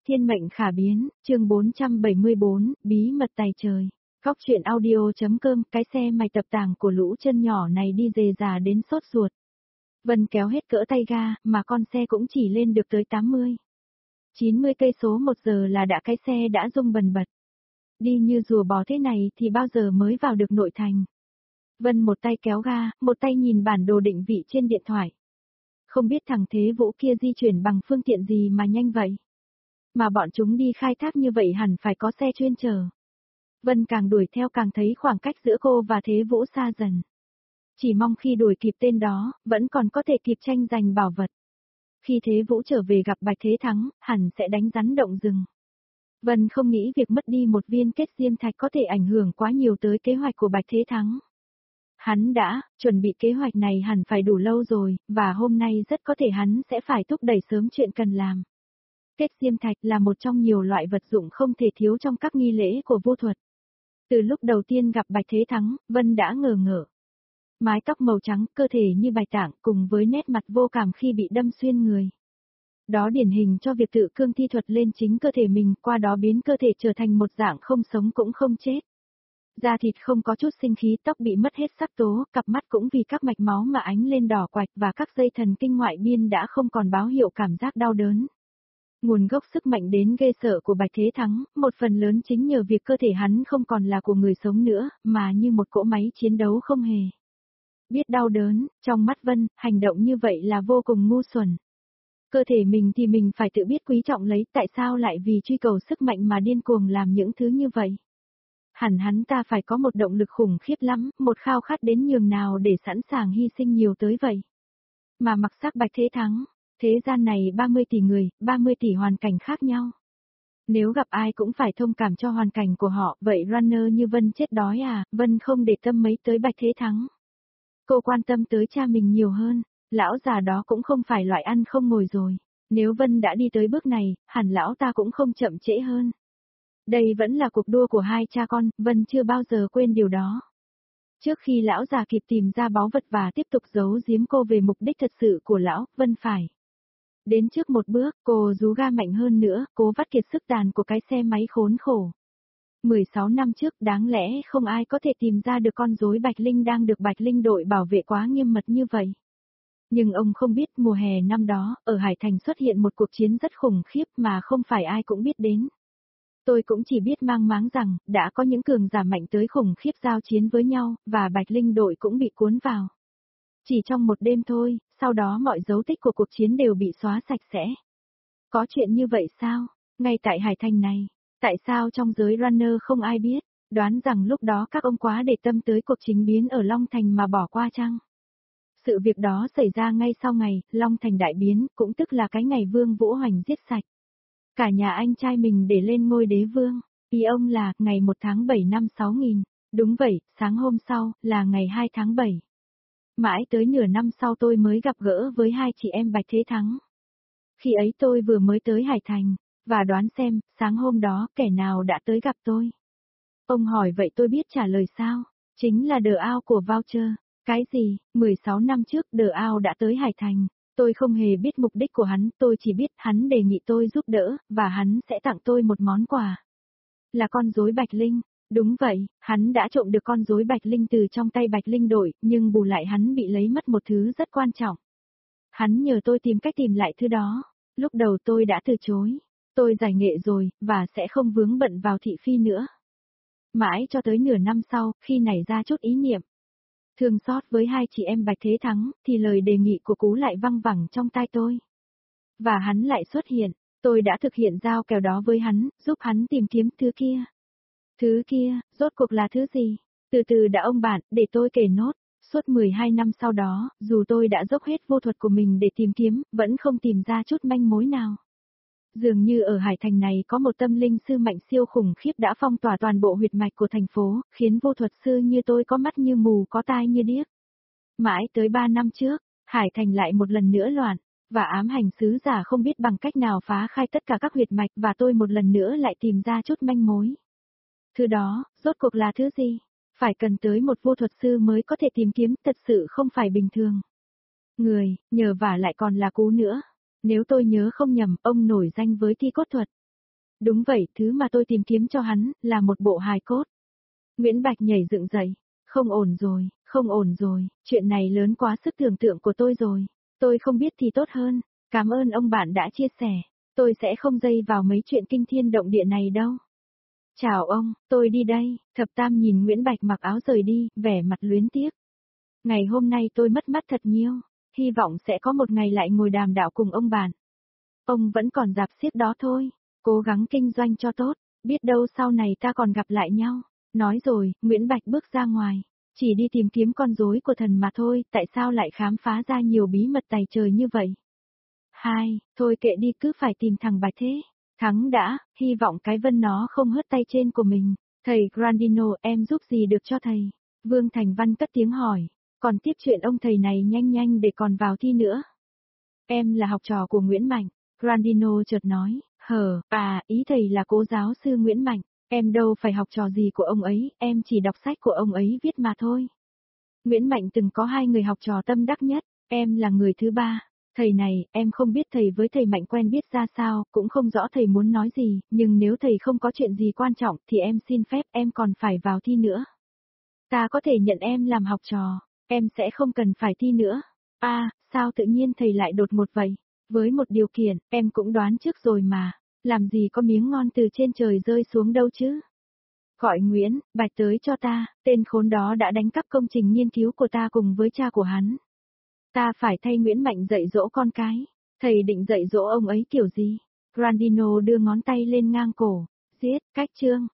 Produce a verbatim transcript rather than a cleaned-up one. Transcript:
Thiên mệnh khả biến, chương bốn trăm bảy mươi bốn, bí mật tài trời. Góc truyện audio.com, cái xe mày tập tàng của lũ chân nhỏ này đi dề dà đến sốt ruột. Vân kéo hết cỡ tay ga, mà con xe cũng chỉ lên được tới tám mươi. chín mươi cây số một giờ là đã cái xe đã rung bần bật. Đi như rùa bò thế này thì bao giờ mới vào được nội thành. Vân một tay kéo ga, một tay nhìn bản đồ định vị trên điện thoại. Không biết thằng Thế Vũ kia di chuyển bằng phương tiện gì mà nhanh vậy. Mà bọn chúng đi khai thác như vậy hẳn phải có xe chuyên chở. Vân càng đuổi theo càng thấy khoảng cách giữa cô và Thế Vũ xa dần. Chỉ mong khi đuổi kịp tên đó, vẫn còn có thể kịp tranh giành bảo vật. Khi Thế Vũ trở về gặp Bạch Thế Thắng, hẳn sẽ đánh rắn động rừng. Vân không nghĩ việc mất đi một viên kết diêm thạch có thể ảnh hưởng quá nhiều tới kế hoạch của Bạch Thế Thắng. Hắn đã chuẩn bị kế hoạch này hẳn phải đủ lâu rồi, và hôm nay rất có thể hắn sẽ phải thúc đẩy sớm chuyện cần làm. Kết diêm thạch là một trong nhiều loại vật dụng không thể thiếu trong các nghi lễ của vô thuật. Từ lúc đầu tiên gặp Bạch Thế Thắng, Vân đã ngờ ngợ. Mái tóc màu trắng, cơ thể như bạch tạng cùng với nét mặt vô cảm khi bị đâm xuyên người. Đó điển hình cho việc tự cương thi thuật lên chính cơ thể mình, qua đó biến cơ thể trở thành một dạng không sống cũng không chết. Da thịt không có chút sinh khí, tóc bị mất hết sắc tố, cặp mắt cũng vì các mạch máu mà ánh lên đỏ quạch và các dây thần kinh ngoại biên đã không còn báo hiệu cảm giác đau đớn. Nguồn gốc sức mạnh đến ghê sợ của Bạch Thế Thắng, một phần lớn chính nhờ việc cơ thể hắn không còn là của người sống nữa, mà như một cỗ máy chiến đấu không hề biết đau đớn. Trong mắt Vân, hành động như vậy là vô cùng ngu xuẩn. Cơ thể mình thì mình phải tự biết quý trọng lấy, tại sao lại vì truy cầu sức mạnh mà điên cuồng làm những thứ như vậy? Hẳn hắn ta phải có một động lực khủng khiếp lắm, một khao khát đến nhường nào để sẵn sàng hy sinh nhiều tới vậy. Mà mặc sắc Bạch Thế Thắng, thế gian này ba mươi tỷ người, ba mươi tỷ hoàn cảnh khác nhau. Nếu gặp ai cũng phải thông cảm cho hoàn cảnh của họ, vậy runner như Vân chết đói à? Vân không để tâm mấy tới Bạch Thế Thắng. Cô quan tâm tới cha mình nhiều hơn, lão già đó cũng không phải loại ăn không ngồi rồi. Nếu Vân đã đi tới bước này, hẳn lão ta cũng không chậm trễ hơn. Đây vẫn là cuộc đua của hai cha con, Vân chưa bao giờ quên điều đó. Trước khi lão già kịp tìm ra báu vật và tiếp tục giấu giếm cô về mục đích thật sự của lão, Vân phải đến trước một bước, cô rú ga mạnh hơn nữa, cố vắt kiệt sức đàn của cái xe máy khốn khổ. mười sáu năm trước, đáng lẽ không ai có thể tìm ra được con rối Bạch Linh đang được Bạch Linh đội bảo vệ quá nghiêm mật như vậy. Nhưng ông không biết mùa hè năm đó, ở Hải Thành xuất hiện một cuộc chiến rất khủng khiếp mà không phải ai cũng biết đến. Tôi cũng chỉ biết mang máng rằng, đã có những cường giả mạnh tới khủng khiếp giao chiến với nhau, và Bạch Linh đội cũng bị cuốn vào. Chỉ trong một đêm thôi, sau đó mọi dấu tích của cuộc chiến đều bị xóa sạch sẽ. Có chuyện như vậy sao? Ngay tại Hải Thành này, tại sao trong giới runner không ai biết? Đoán rằng lúc đó các ông quá để tâm tới cuộc chính biến ở Long Thành mà bỏ qua chăng? Sự việc đó xảy ra ngay sau ngày, Long Thành đại biến, cũng tức là cái ngày Vương Vũ Hoành giết sạch cả nhà anh trai mình để lên ngôi đế vương. Ý ông là, ngày một tháng bảy năm sáu nghìn. Đúng vậy, sáng hôm sau, là ngày hai tháng bảy. Mãi tới nửa năm sau tôi mới gặp gỡ với hai chị em Bạch Thế Thắng. Khi ấy tôi vừa mới tới Hải Thành, và đoán xem, sáng hôm đó, kẻ nào đã tới gặp tôi. Ông hỏi vậy tôi biết trả lời sao? Chính là The Ao của Voucher. Cái gì, mười sáu năm trước The Ao đã tới Hải Thành. Tôi không hề biết mục đích của hắn, tôi chỉ biết hắn đề nghị tôi giúp đỡ, và hắn sẽ tặng tôi một món quà. Là con rối Bạch Linh. Đúng vậy, hắn đã trộm được con rối Bạch Linh từ trong tay Bạch Linh đội, nhưng bù lại hắn bị lấy mất một thứ rất quan trọng. Hắn nhờ tôi tìm cách tìm lại thứ đó. Lúc đầu tôi đã từ chối. Tôi giải nghệ rồi, và sẽ không vướng bận vào thị phi nữa. Mãi cho tới nửa năm sau, khi nảy ra chút ý niệm thương xót với hai chị em Bạch Thế Thắng, thì lời đề nghị của Cú lại văng vẳng trong tai tôi. Và hắn lại xuất hiện, tôi đã thực hiện giao kèo đó với hắn, giúp hắn tìm kiếm thứ kia. Thứ kia, rốt cuộc là thứ gì? Từ từ đã ông bạn, để tôi kể nốt. Suốt mười hai năm sau đó, dù tôi đã dốc hết vô thuật của mình để tìm kiếm, vẫn không tìm ra chút manh mối nào. Dường như ở Hải Thành này có một tâm linh sư mạnh siêu khủng khiếp đã phong tỏa toàn bộ huyệt mạch của thành phố, khiến vô thuật sư như tôi có mắt như mù có tai như điếc. Mãi tới ba năm trước, Hải Thành lại một lần nữa loạn, và ám hành sứ giả không biết bằng cách nào phá khai tất cả các huyệt mạch và tôi một lần nữa lại tìm ra chút manh mối. Thứ đó, rốt cuộc là thứ gì? Phải cần tới một vô thuật sư mới có thể tìm kiếm, thật sự không phải bình thường. Người, nhờ vả lại còn là Cú nữa. Nếu tôi nhớ không nhầm, ông nổi danh với thi cốt thuật. Đúng vậy, thứ mà tôi tìm kiếm cho hắn, là một bộ hài cốt. Nguyễn Bạch nhảy dựng dậy. Không ổn rồi, không ổn rồi, chuyện này lớn quá sức tưởng tượng của tôi rồi. Tôi không biết thì tốt hơn. Cảm ơn ông bạn đã chia sẻ. Tôi sẽ không dây vào mấy chuyện kinh thiên động địa này đâu. Chào ông, tôi đi đây. Thập Tam nhìn Nguyễn Bạch mặc áo rời đi, vẻ mặt luyến tiếc. Ngày hôm nay tôi mất mát thật nhiều. Hy vọng sẽ có một ngày lại ngồi đàm đạo cùng ông bạn. Ông vẫn còn dạp xiếc đó thôi. Cố gắng kinh doanh cho tốt. Biết đâu sau này ta còn gặp lại nhau. Nói rồi, Nguyễn Bạch bước ra ngoài. Chỉ đi tìm kiếm con rối của thần mà thôi, tại sao lại khám phá ra nhiều bí mật tày trời như vậy? Hai, thôi kệ đi, cứ phải tìm thằng Bạch thế. Thắng đã, hy vọng cái vân nó không hớt tay trên của mình. Thầy Grandino, em giúp gì được cho thầy? Vương Thành Văn cất tiếng hỏi. Còn tiếp chuyện ông thầy này nhanh nhanh để còn vào thi nữa. Em là học trò của Nguyễn Mạnh. Grandino chợt nói, hờ, à, ý thầy là cố giáo sư Nguyễn Mạnh. Em đâu phải học trò gì của ông ấy, em chỉ đọc sách của ông ấy viết mà thôi. Nguyễn Mạnh từng có hai người học trò tâm đắc nhất, em là người thứ ba. Thầy này, em không biết thầy với thầy Mạnh quen biết ra sao, cũng không rõ thầy muốn nói gì, nhưng nếu thầy không có chuyện gì quan trọng thì em xin phép em còn phải vào thi nữa. Ta có thể nhận em làm học trò, em sẽ không cần phải thi nữa. À, sao tự nhiên thầy lại đột ngột vậy? Với một điều kiện, em cũng đoán trước rồi mà. Làm gì có miếng ngon từ trên trời rơi xuống đâu chứ? Gọi Nguyễn Bạch tới cho ta, tên khốn đó đã đánh cắp công trình nghiên cứu của ta cùng với cha của hắn. Ta phải thay Nguyễn Mạnh dạy dỗ con cái. Thầy định dạy dỗ ông ấy kiểu gì? Grandino đưa ngón tay lên ngang cổ. Giết, cách chương.